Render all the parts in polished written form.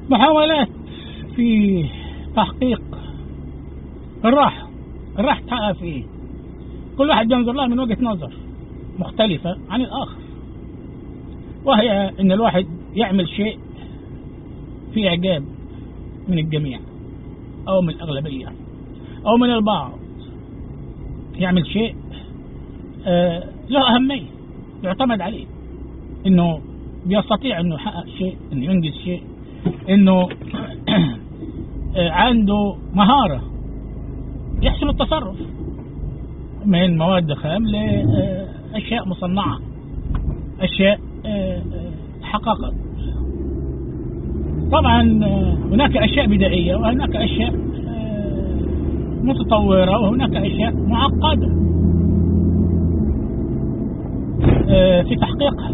محاولات في تحقيق الراحة تحقق في إيه؟ كل واحد ينظر لها من وجهة نظر مختلفة عن الآخر، وهي إن الواحد يعمل شيء فيه إعجاب من الجميع أو من الأغلبية أو من البعض، يعمل شيء له أهمية يعتمد عليه، إنه بيستطيع إنه يحقق شيء، إنه ينجز شيء، إنه عنده مهارة يحسن التصرف من مواد خام لأشياء مصنعة، أشياء حققت. طبعا هناك أشياء بدائية وهناك أشياء متطورة وهناك أشياء معقدة في تحقيقها،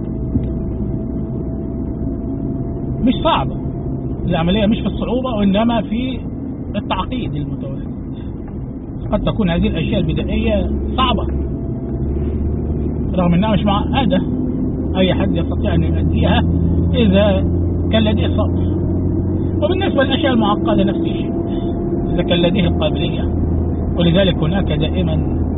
مش صعبة العملية، مش في الصعوبة وإنما في التعقيد المتواجد. قد تكون هذه الأشياء البدائية صعبة رغم أنها مش معقدة، أي حد يستطيع أن يؤديها إذا كان لديه صبر. وبالنسبة للأشياء المعقدة نفس الشيء إذا كان لديه القابلية. ولذلك هناك دائما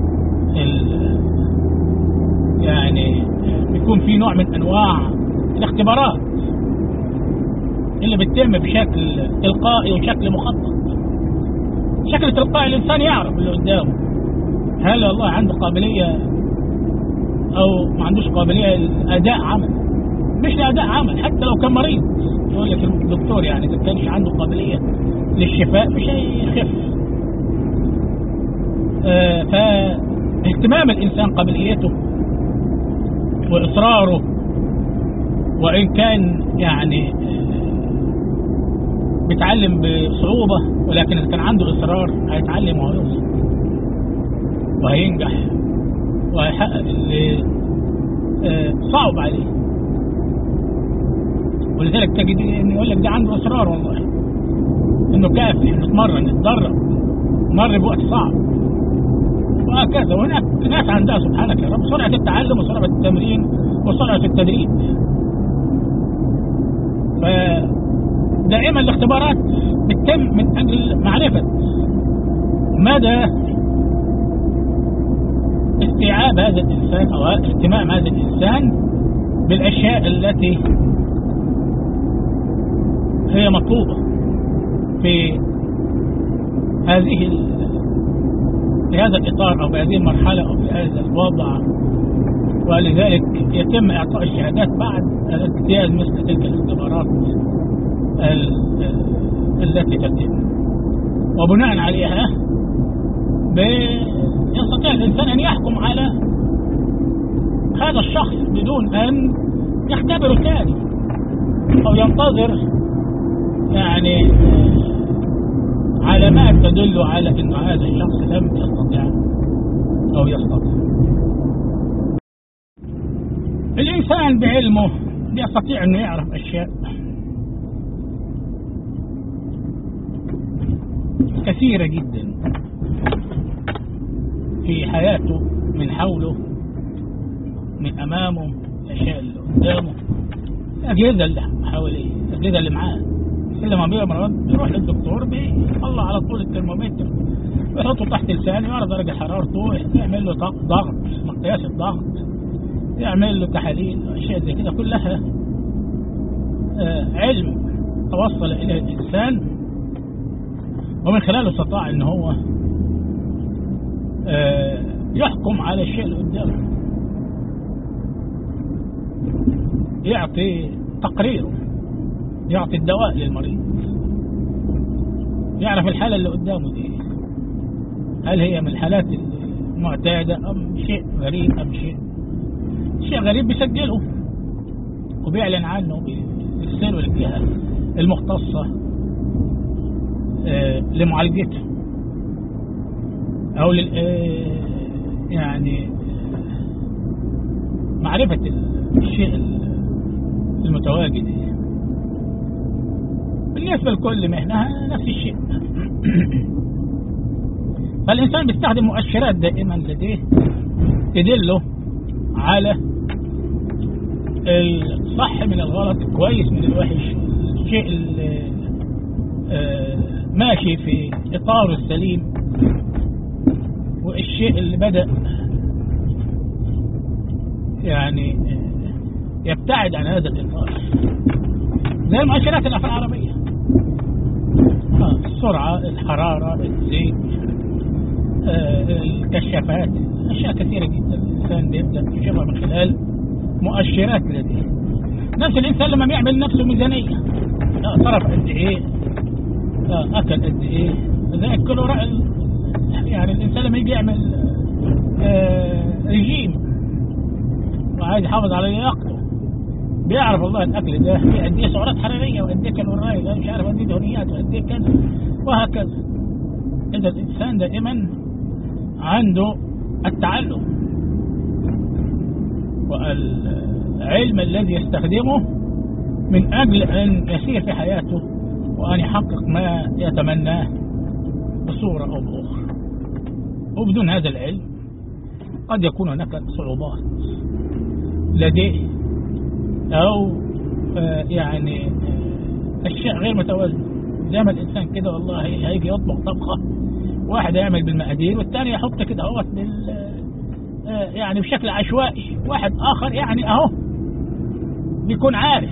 يعني يكون في نوع من أنواع الاختبارات اللي بتتم بشكل تلقائي وشكل مخطط. بشكل تلقائي الإنسان يعرف اللي قدامه هل والله عنده قابلية أو ما عندوش قابلية لأداء عمل، مش لأداء عمل، حتى لو كان مريض يقول لك الدكتور يعني إذا كانش عنده قابلية للشفاء مش هيخف. فاهتمام الإنسان قابليته وإصراره، وإن كان يعني بيتعلم بصعوبة ولكن إذا كان عنده إصرار هيتعلم وهيوصل وهينجح وهيحقق اللي صعب عليه. ولذلك تجد إن يقول لك ده عنده إصرار والله، إنه كافح يتمرن يتدرب مر بوقت صعب وهكذا. وهناك ناس عندها سبحانك يا رب سرعة التعلم وسرعة التمرين وسرعة التدريب. فدائما الاختبارات بتتم من أجل معرفة مدى استيعاب هذا الإنسان أو اهتمام هذا الإنسان بالأشياء التي هي مطلوبة في هذا الإطار أو في هذه المرحلة أو في هذا الوضع. ولذلك يتم إعطاء الشهادات بعد الاجتياز مثل تلك الاختبارات التي تتم، وبناء عليها يستطيع الإنسان أن يحكم على هذا الشخص بدون أن يختبر ثاني أو ينتظر يعني علامات تدل على أن هذا الشخص لم يستطيع أو يستطيع. الإنسان بعلمه يستطيع أنه يعرف أشياء كثيرة جدا في حياته، من حوله، من أمامه، الأشياء اللي قدامه، الأجهزة اللي حواليه، الأجهزة اللي معاه. لما بيمرض بيروح للدكتور بيطلع على طول الترمومتر ويحطه تحت لسانه ويعرف درجة حرارته، يعمل له ضغط، مقياس الضغط، يعمل له تحاليل، أشياء زي كده كلها علم توصل إلى الإنسان ومن خلاله استطاع إن هو يحكم على الشيء اللي قدامه، يعطي تقريره، يعطي الدواء للمريض، يعرف الحالة اللي قدامه دي هل هي من الحالات المعتادة أم شيء غريب أم شيء غريب، بيسجله وبيعلن عنه، بيرسله للجهة المختصة لمعالجته أو يعني معرفة الشيء المتواجد. بالنسبة لكل مهنة نفس الشيء. فالإنسان بيستخدم مؤشرات دائما لديه تدله على الصح من الغلط، كويس من الوحش، الشيء ماشي في إطاره السليم، والشيء اللي بدأ يعني يبتعد عن هذا الإطار، زي المؤشرات الأفعال العربية، السرعة، الحرارة، الزيت، الكشافات، أشياء كثيرة جدا الإنسان بيبدأ يشوفها من خلال مؤشرات لديه. نفس الإنسان لما يعمل نفسه ميزانية، صرف قد إيه، أكل قد إيه، ذلك كله يعني الإنسان لما يجي يعمل رجيم وعايز يحافظ على لياقته، بيعرف والله الأكل ده فيه قد إيه سعرات حرارية وقد إيه كالوريات، مش عارف قد إيه دهنيات وقد إيه كذا وهكذا. إذا الإنسان دائما عنده التعلم والعلم الذي يستخدمه من أجل أن يسير في حياته وأن يحقق ما يتمناه بصورة أو بأخرى. وبدون هذا العلم قد يكون هناك صعوبات لديه، أو يعني أشياء غير متوازنة، زي ما الإنسان كده والله هيجي يطبخ طبخة، واحد يعمل بالمقادير والثاني يحط كده اهوت يعني بشكل عشوائي، واحد آخر يعني أهو بيكون عارف.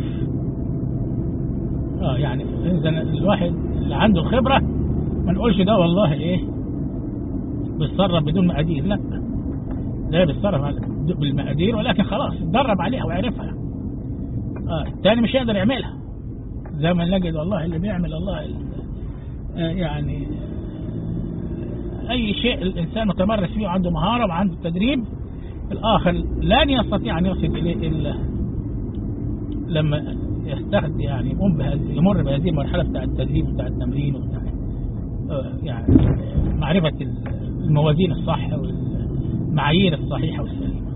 يعني إذا الواحد اللي عنده الخبرة ما نقولش ده والله إيه بيتصرف بدون مقادير، لا، ده بيتصرف بالمقادير ولكن خلاص اتدرب عليها وعرفها. الثاني مش يقدر يعملها، زي ما نجد والله اللي بيعمل الله يعني أي شيء الإنسان متمرس فيه وعنده مهارة وعنده تدريب، الآخر لن يستطيع أن يصل إليه إلا لما يستخدم يعني يمر بهذه المرحلة بتاع التدريب وبتاع التمرين وبتاع يعني معرفة الموازين الصح والمعايير الصحيحة والسليمة.